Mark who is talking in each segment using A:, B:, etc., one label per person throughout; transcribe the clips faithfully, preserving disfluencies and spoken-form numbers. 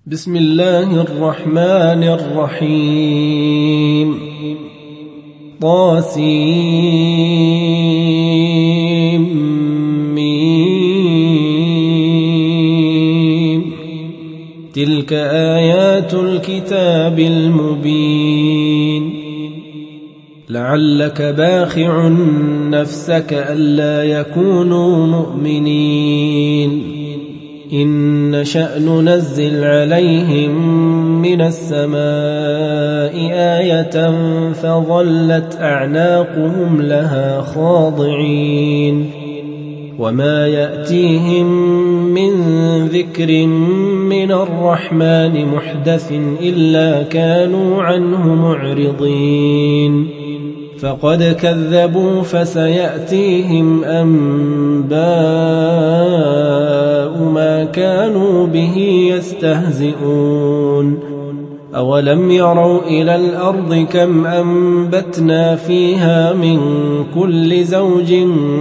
A: بسم الله الرحمن الرحيم طاسيم تلك آيات الكتاب المبين لعلك باخع نفسك ألا يكونوا مؤمنين إن نشأ ننزل عليهم من السماء آية فظلت أعناقهم لها خاضعين وما يأتيهم من ذكر من الرحمن محدث إلا كانوا عنه معرضين فقد كذبوا فسيأتيهم أنباء ما كانوا به يستهزئون أولم يروا إلى الأرض كم أنبتنا فيها من كل زوج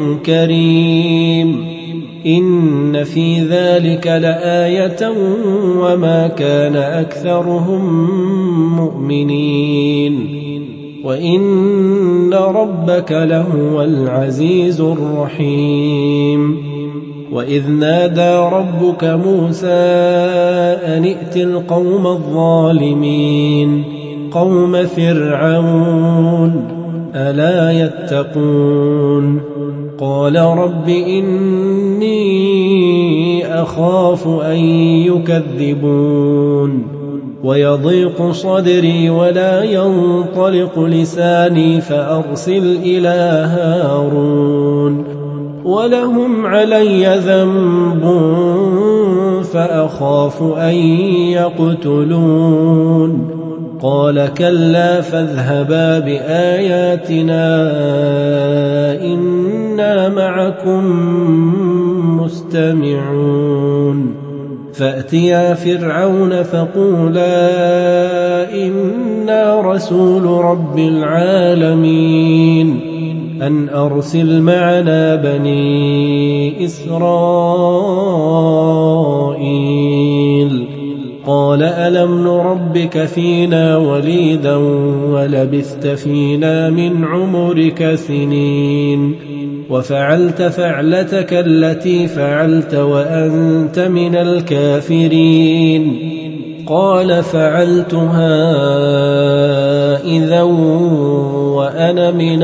A: كريم إن في ذلك لآية وما كان أكثرهم مؤمنين وإن ربك لهو العزيز الرحيم وإذ نادى ربك موسى أن ائت القوم الظالمين قوم فرعون ألا يتقون قال رب إني أخاف أن يكذبون ويضيق صدري ولا ينطلق لساني فأرسل إلى هارون ولهم علي ذنب فأخاف أن يقتلون قال كلا فاذهبا بآياتنا إنا معكم مستمعون فأتيا فرعون فقولا إنا رسول رب العالمين أن أرسل معنا بني إسرائيل قال ألم نربك فينا وليدا ولبثت فينا من عمرك سنين وفعلت فعلتك التي فعلت وأنت من الكافرين قال فعلتها إذا وأنا من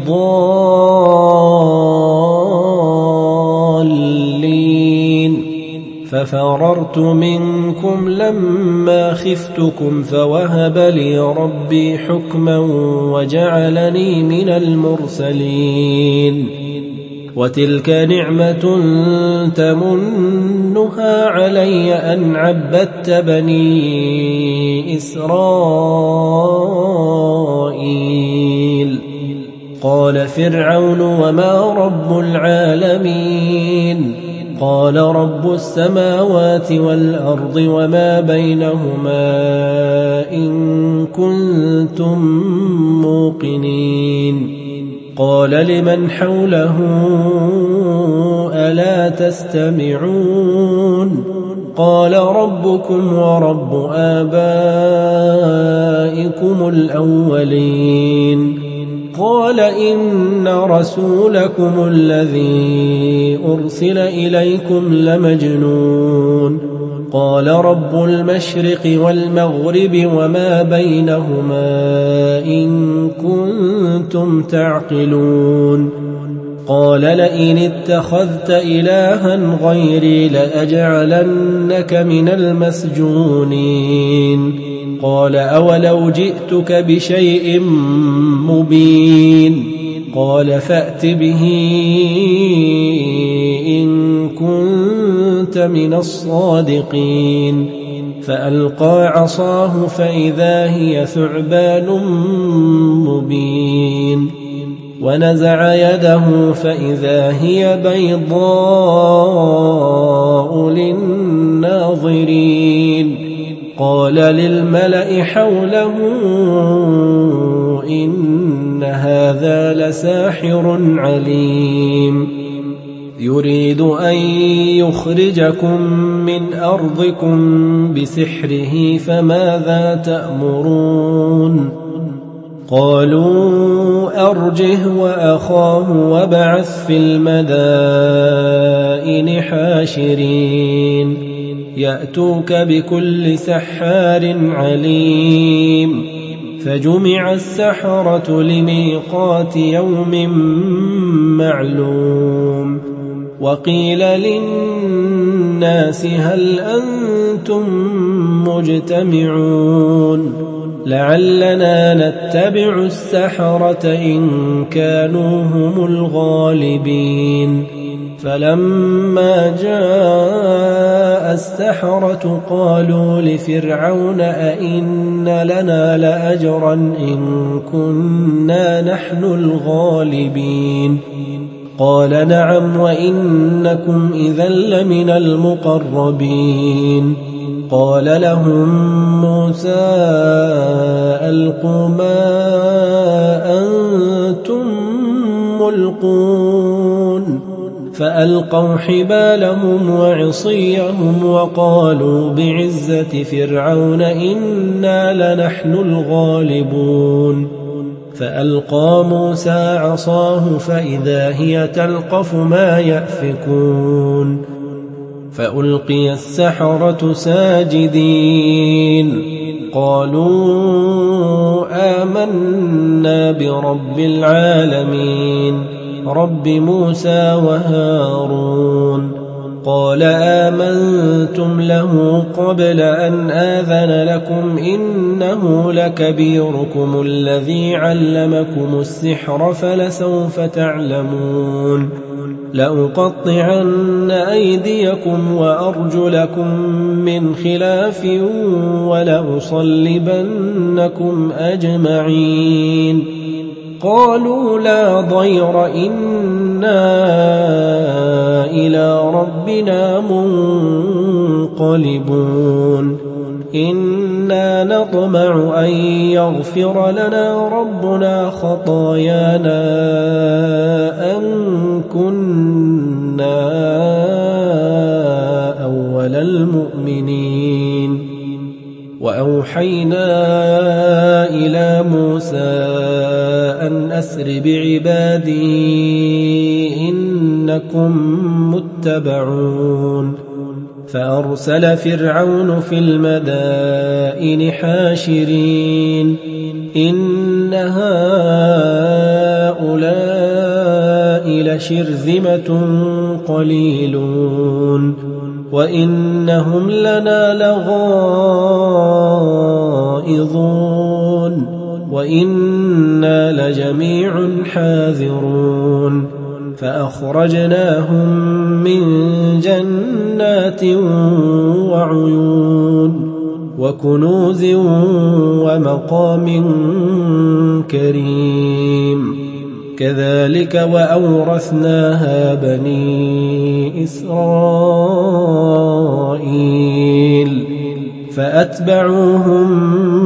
A: الضالين ففررت منكم لما خفتكم فوهب لي ربي حكما وجعلني من المرسلين وتلك نعمة تمنها علي أن عبدت بني إسرائيل قال فرعون وما رب العالمين قال رب السماوات والأرض وما بينهما إن كنتم موقنين قال لمن حوله ألا تستمعون قال ربكم ورب آبائكم الأولين قال إن رسولكم الذي أرسل إليكم لمجنون قال رب المشرق والمغرب وما بينهما إن كنتم تعقلون قال لئن اتخذت إلها غيري لأجعلنك من المسجونين قال أولو جئتك بشيء مبين قال فأت به إن كنت من الصادقين فألقى عصاه فإذا هي ثعبان مبين ونزع يده فإذا هي بيضاء للناظرين قال للملأ حوله إن هذا لساحر عليم يريد أن يخرجكم من أرضكم بسحره فماذا تأمرون قالوا أرجه وأخاه وابعث في المدائن حاشرين يأتوك بكل سحار عليم فجمع السحرة لميقات يوم معلوم وقيل للناس هل أنتم مجتمعون لعلنا نتبع السحرة إن كانوا هم الغالبين فلما جاء السحرة قالوا لفرعون أئن لنا لأجرا إن كنا نحن الغالبين قال نعم وإنكم إذا لمن المقربين قال لهم موسى ألقوا ما أنتم ملقون فألقوا حبالهم وعصيهم وقالوا بعزة فرعون إنا لنحن الغالبون فألقى موسى عصاه فإذا هي تلقف ما يأفكون فألقي السحرة ساجدين قالوا آمنا برب العالمين رب موسى وهارون قال آمنتم له قبل أن آذن لكم إنه لكبيركم الذي علمكم السحر فلسوف تعلمون لأقطعن أيديكم وأرجلكم من خلاف ولأصلبنكم أجمعين قالوا لا ضير إنا إلى ربنا منقلبون إنا نطمع أن يغفر لنا ربنا خطايانا أن كنا أول المؤمنين وأوحينا إلى موسى أن أسر بعبادي إنكم متبعون فأرسل فرعون في المدائن حاشرين إن هؤلاء لشرذمة قليلون وإنهم لنا لغائظون وإنا لجميع حاذرون فأخرجناهم من جنات وعيون وكنوز ومقام كريم كذلك وأورثناها بني إسرائيل فأتبعوهم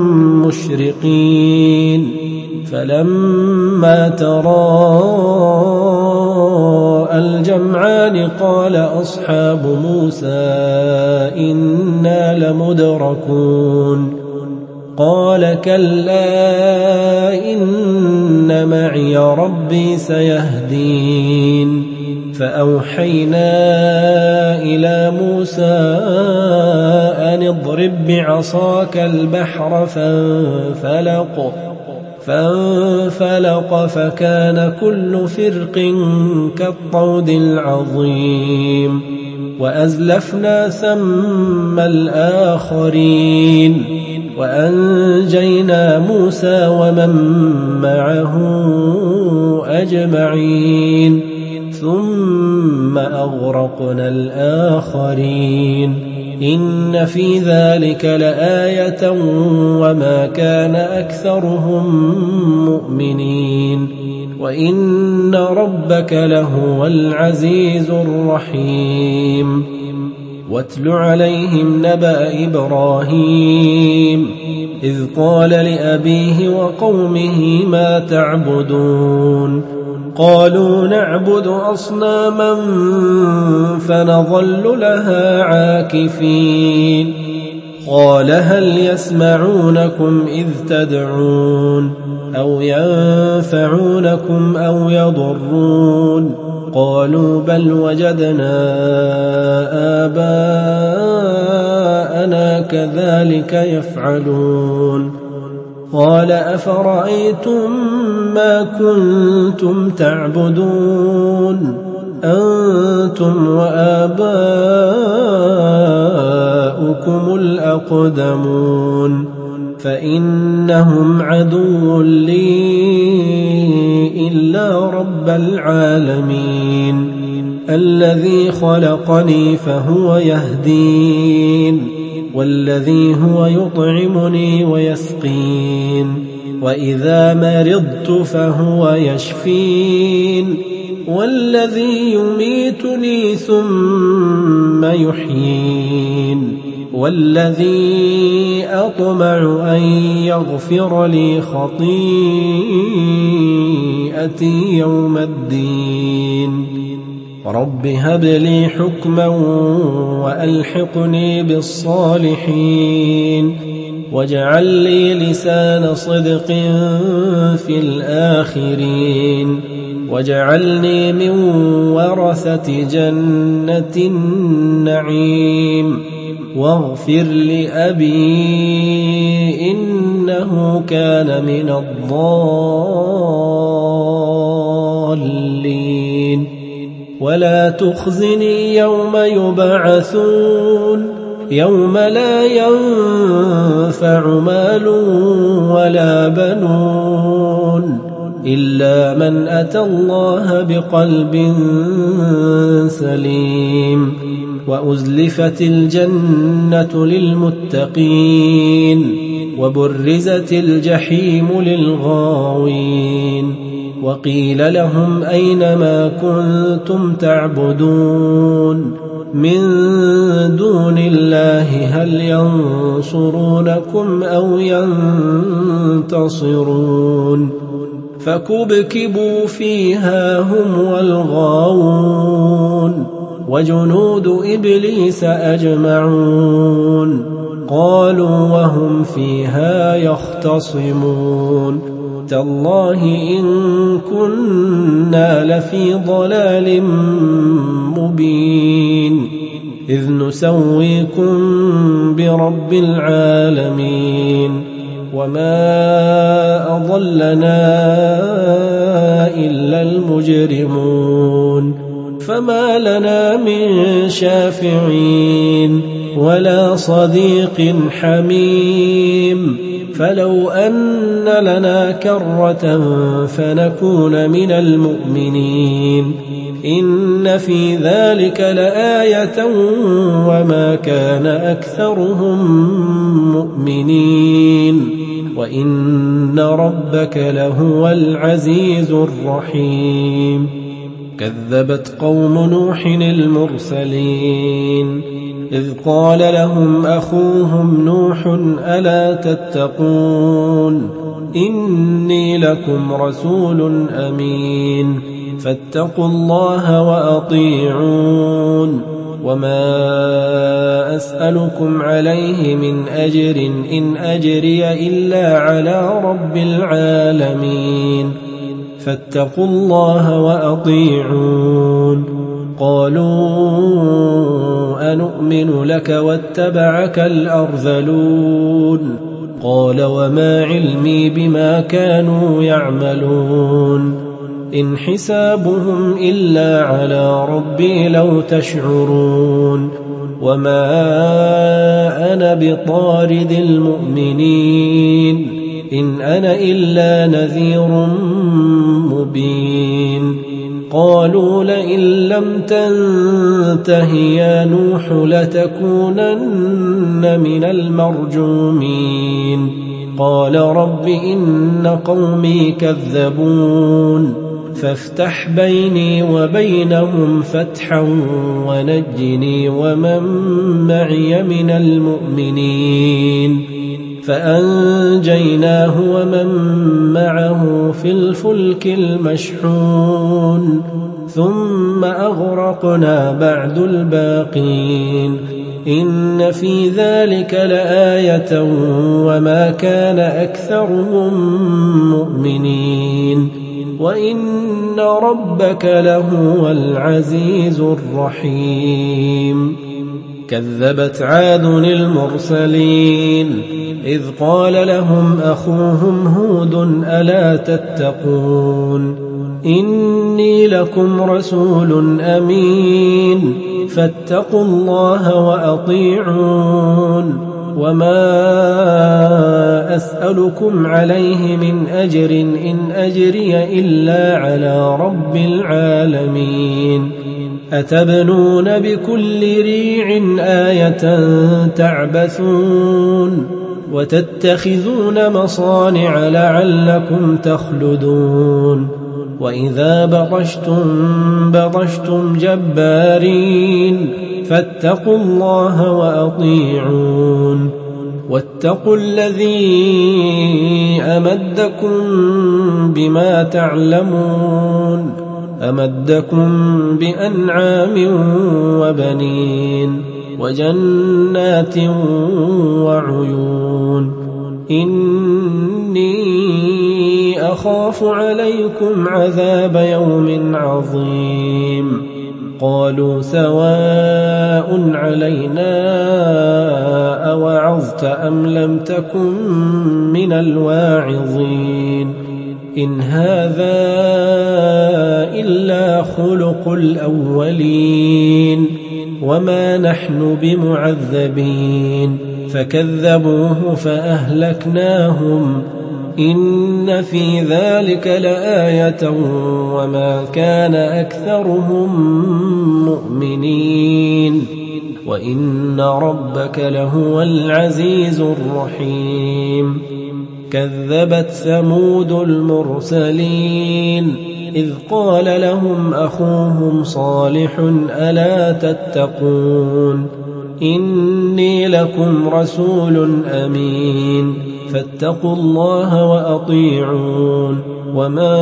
A: مشرقين فلما تراءى الجمعان قال أصحاب موسى إنا لمدركون قال كلا إن معي ربي سيهدين فأوحينا إلى موسى أن اضرب بعصاك البحر فانفلق فانفلق فكان كل فرق كالطود العظيم وأزلفنا ثم الآخرين وأنجينا موسى ومن معه أجمعين ثم أغرقنا الآخرين إن في ذلك لآية وما كان أكثرهم مؤمنين وإن ربك لهو العزيز الرحيم واتل عليهم نبأ إبراهيم إذ قال لأبيه وقومه ما تعبدون قالوا نعبد أصناما فنظل لها عاكفين قال هل يسمعونكم إذ تدعون أو ينفعونكم أو يضرون قالوا بل وجدنا آباءنا كذلك يفعلون قال أفرأيتم ما كنتم تعبدون أنتم وآباؤكم الأقدمون فإنهم عدو لي إلا رب العالمين الذي خلقني فهو يهدين والذي هو يطعمني ويسقين وإذا مرضت فهو يشفين والذي يميتني ثم يحيين والذي أطمع أن يغفر لي خطيئتي يوم الدين رب هب لي حكما وألحقني بالصالحين واجعل لي لسان صدق في الآخرين واجعلني من ورثة جنة النعيم واغفر لأبي إنه كان من الضالين ولا تخزني يوم يبعثون يوم لا ينفع مال ولا بنون إلا من أتى الله بقلب سليم وأزلفت الجنة للمتقين وبرزت الجحيم للغاوين وقيل لهم أين ما كنتم تعبدون من دون الله هل ينصرونكم أو ينتصرون فكبكبوا فيها هم والغاوون وجنود إبليس أجمعون قالوا وهم فيها يختصمون تالله إن كنا لفي ضلال مبين إذ نسويكم برب العالمين وما أضلنا إلا المجرمون فما لنا من شافعين ولا صديق حميم فلو أن لنا كرة فنكون من المؤمنين إن في ذلك لآية وما كان أكثرهم مؤمنين وإن ربك لهو العزيز الرحيم كذبت قوم نوح المرسلين إذ قال لهم أخوهم نوح ألا تتقون إني لكم رسول أمين فاتقوا الله وأطيعون وما أسألكم عليه من أجر إن أجري إلا على رب العالمين فاتقوا الله وأطيعون قالوا أنؤمن لك واتبعك الأرذلون قال وما علمي بما كانوا يعملون إن حسابهم إلا على ربي لو تشعرون وما أنا بطارد المؤمنين إن أنا إلا نذير مبين قالوا لئن لم تنته يا نوح لتكونن من المرجومين قال رب إن قومي كذبون فافتح بيني وبينهم فتحا ونجني ومن معي من المؤمنين فأنجيناه ومن معه في الفلك المشحون ثم أغرقنا بعد الباقين إن في ذلك لآية وما كان أكثرهم مؤمنين وإن ربك لهو العزيز الرحيم كذبت عاد المرسلين إذ قال لهم أخوهم هود ألا تتقون إني لكم رسول أمين فاتقوا الله وأطيعون وما أسألكم عليه من أجر إن أجري إلا على رب العالمين أتبنون بكل ريع آية تعبثون وتتخذون مصانع لعلكم تخلدون وإذا بطشتم بطشتم جبارين فاتقوا الله وأطيعون واتقوا الذي أمدكم بما تعلمون أمدكم بأنعام وبنين وجنات وعيون إني أخاف عليكم عذاب يوم عظيم قالوا سواء علينا أوعظت أم لم تكن من الواعظين إن هذا إلا خلق الأولين وما نحن بمعذبين فكذبوه فأهلكناهم إن في ذلك لآية وما كان أكثرهم مؤمنين وإن ربك لهو العزيز الرحيم كذبت ثمود المرسلين إذ قال لهم أخوهم صالح ألا تتقون إني لكم رسول أمين فاتقوا الله وأطيعون وما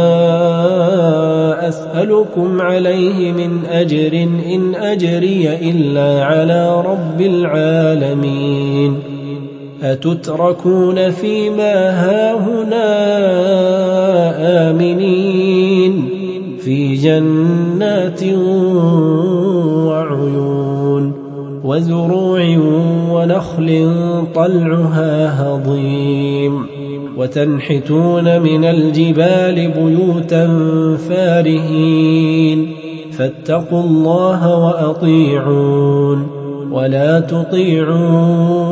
A: أسألكم عليه من أجر إن أجري إلا على رب العالمين أتتركون فيما هاهنا آمنين في جنات وعيون وزروع ونخل طلعها هضيم وتنحتون من الجبال بيوتا فارهين فاتقوا الله وأطيعون ولا تطيعوا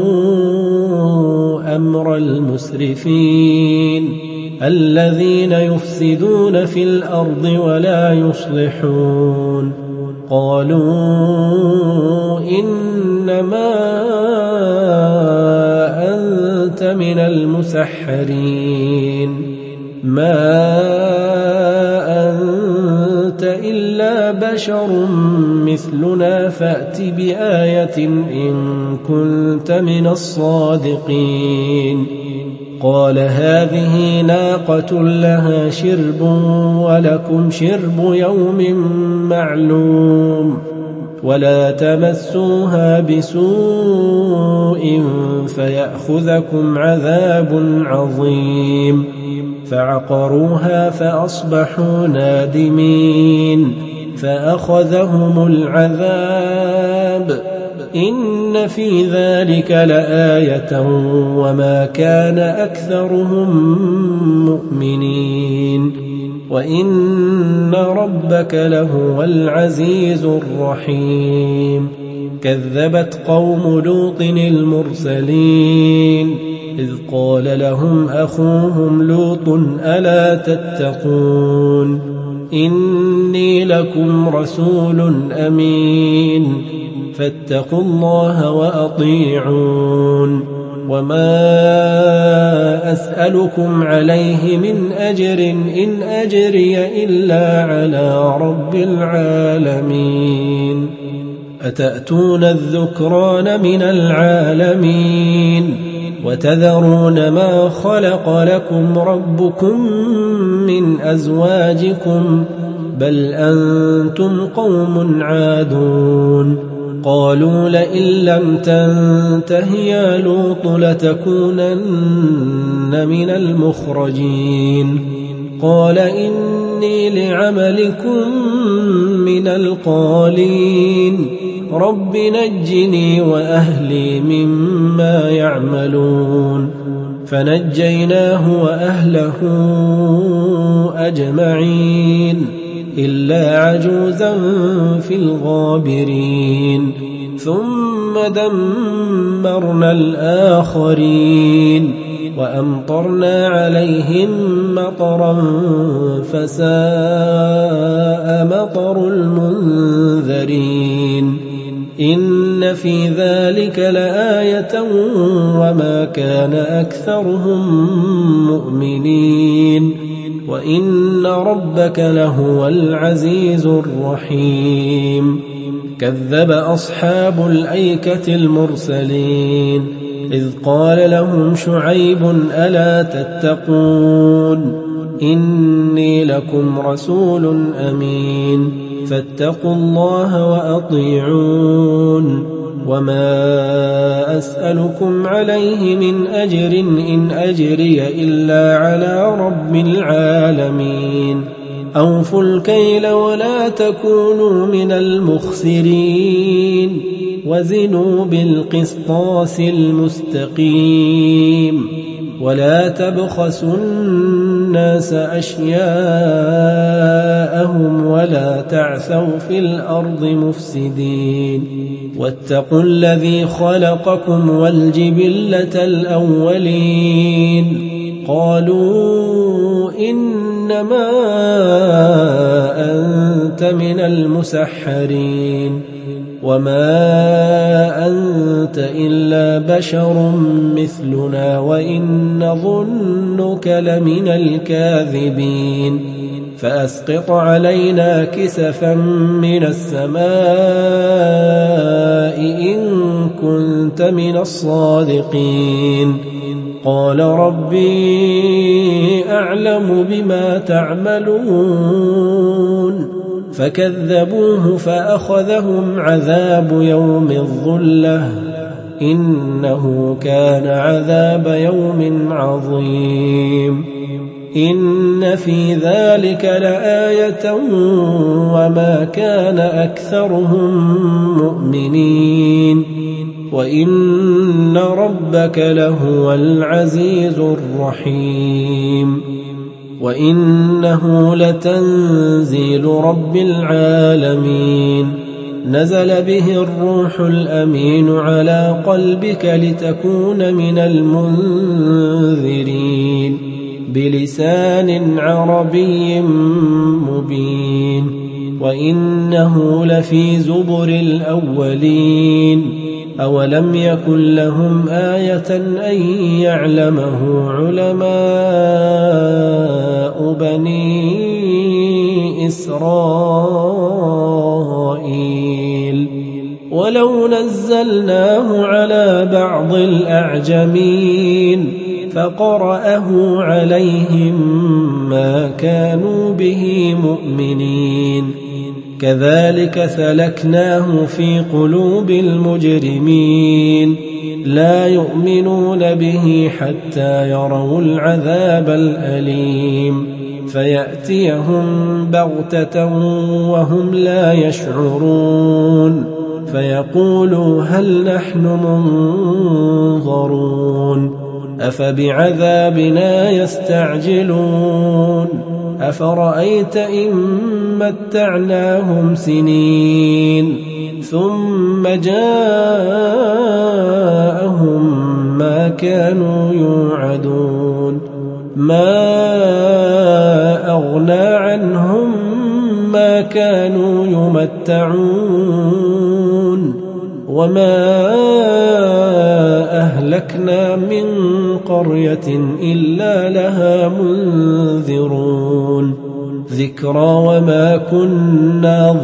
A: أمر المسرفين الذين يفسدون في الأرض ولا يصلحون قالوا إنما أنت من المسحرين ما أنت إلا بشر مثلنا فأت بآية إن كنت من الصادقين قال هذه ناقة لها شرب ولكم شرب يوم معلوم ولا تمسوها بسوء فيأخذكم عذاب عظيم فعقروها فأصبحوا نادمين فأخذهم العذاب إن في ذلك لآية وما كان أكثرهم مؤمنين وإن ربك لهو العزيز الرحيم كذبت قوم لوط المرسلين إذ قال لهم أخوهم لوط ألا تتقون إني لكم رسول أمين فاتقوا الله وأطيعون وما أسألكم عليه من أجر إن أجري إلا على رب العالمين أتأتون الذكران من العالمين وتذرون ما خلق لكم ربكم من أزواجكم بل أنتم قوم عادون قالوا لئن لم تنته يا لوط لتكونن من المخرجين قال إني لعملكم من القالين رب نجني وأهلي مما يعملون فنجيناه وأهله أجمعين إلا عجوزا في الغابرين ثم دمرنا الآخرين وأمطرنا عليهم مطرا فساء مطر المنذرين إن في ذلك لآية وما كان أكثرهم مؤمنين وإن ربك لهو العزيز الرحيم كذب أصحاب الأيكة المرسلين إذ قال لهم شعيب ألا تتقون إني لكم رسول أمين فاتقوا الله وأطيعون وما أسألكم عليه من أجر إن أجري إلا على رب العالمين أوفوا الكيل ولا تكونوا من المخسرين وزنوا بالقسطاس المستقيم ولا تبخسوا الناس أشياءهم ولا تعثوا في الأرض مفسدين واتقوا الذي خلقكم والجبلة الأولين قالوا إنما أنت من المسحرين وما أنت إلا بشر مثلنا وإن نظنك لمن الكاذبين فأسقط علينا كسفا من السماء إن كنت من الصادقين قال ربي أعلم بما تعملون فكذبوه فأخذهم عذاب يوم الظلة إنه كان عذاب يوم عظيم إن في ذلك لآية وما كان أكثرهم مؤمنين وإن ربك لهو العزيز الرحيم وإنه لتنزيل رب العالمين نزل به الروح الأمين على قلبك لتكون من المنذرين بلسان عربي مبين وإنه لفي زبر الأولين أولم يكن لهم آية أن يعلمه علماء بني إسرائيل ولو نزلناه على بعض الأعجمين فقرأه عليهم ما كانوا به مؤمنين كذلك سلكناه في قلوب المجرمين لا يؤمنون به حتى يروا العذاب الأليم فيأتيهم بغتة وهم لا يشعرون فيقولوا هل نحن منظرون أفبعذابنا يستعجلون أفرأيت إن متعناهم سنين ثم جاءهم ما كانوا يوعدون ما أغنى عنهم ما كانوا يمتعون وما أهلكنا من قرية إلا لها منذرون ذكرى وما كنا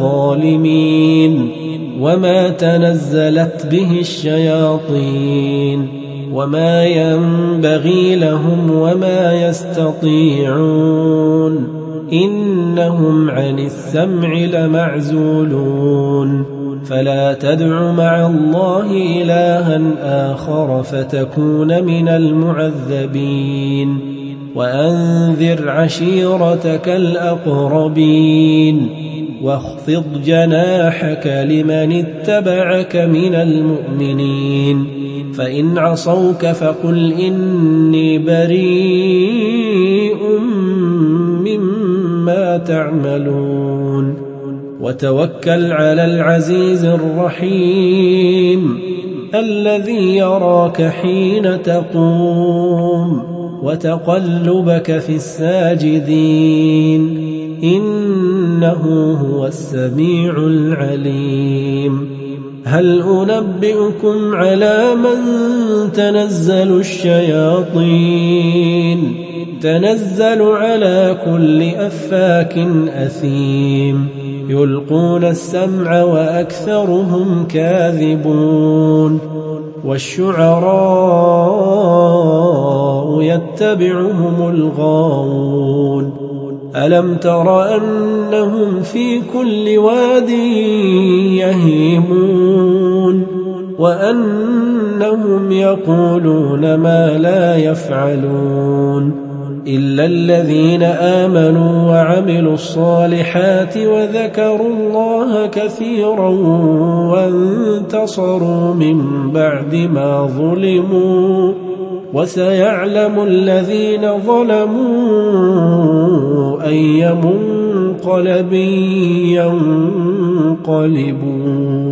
A: ظالمين وما تنزلت به الشياطين وما ينبغي لهم وما يستطيعون إنهم عن السمع لمعزولون فلا تدع مع الله إلها آخر فتكون من المعذبين وأنذر عشيرتك الأقربين واخفض جناحك لمن اتبعك من المؤمنين فإن عصوك فقل إني بريء مما تعملون وتوكل على العزيز الرحيم الذي يراك حين تقوم وتقلبك في الساجدين إنه هو السميع العليم هل أنبئكم على من تنزل الشياطين تنزل على كل أفاك أثيم يلقون السمع وأكثرهم كاذبون والشعراء يتبعهم الغاوون ألم تر أنهم في كل واد يهيمون وأنهم يقولون ما لا يفعلون إلا الذين آمنوا وعملوا الصالحات وذكروا الله كثيرا وانتصروا من بعد ما ظلموا وسيعلم الذين ظلموا أي منقلب ينقلبون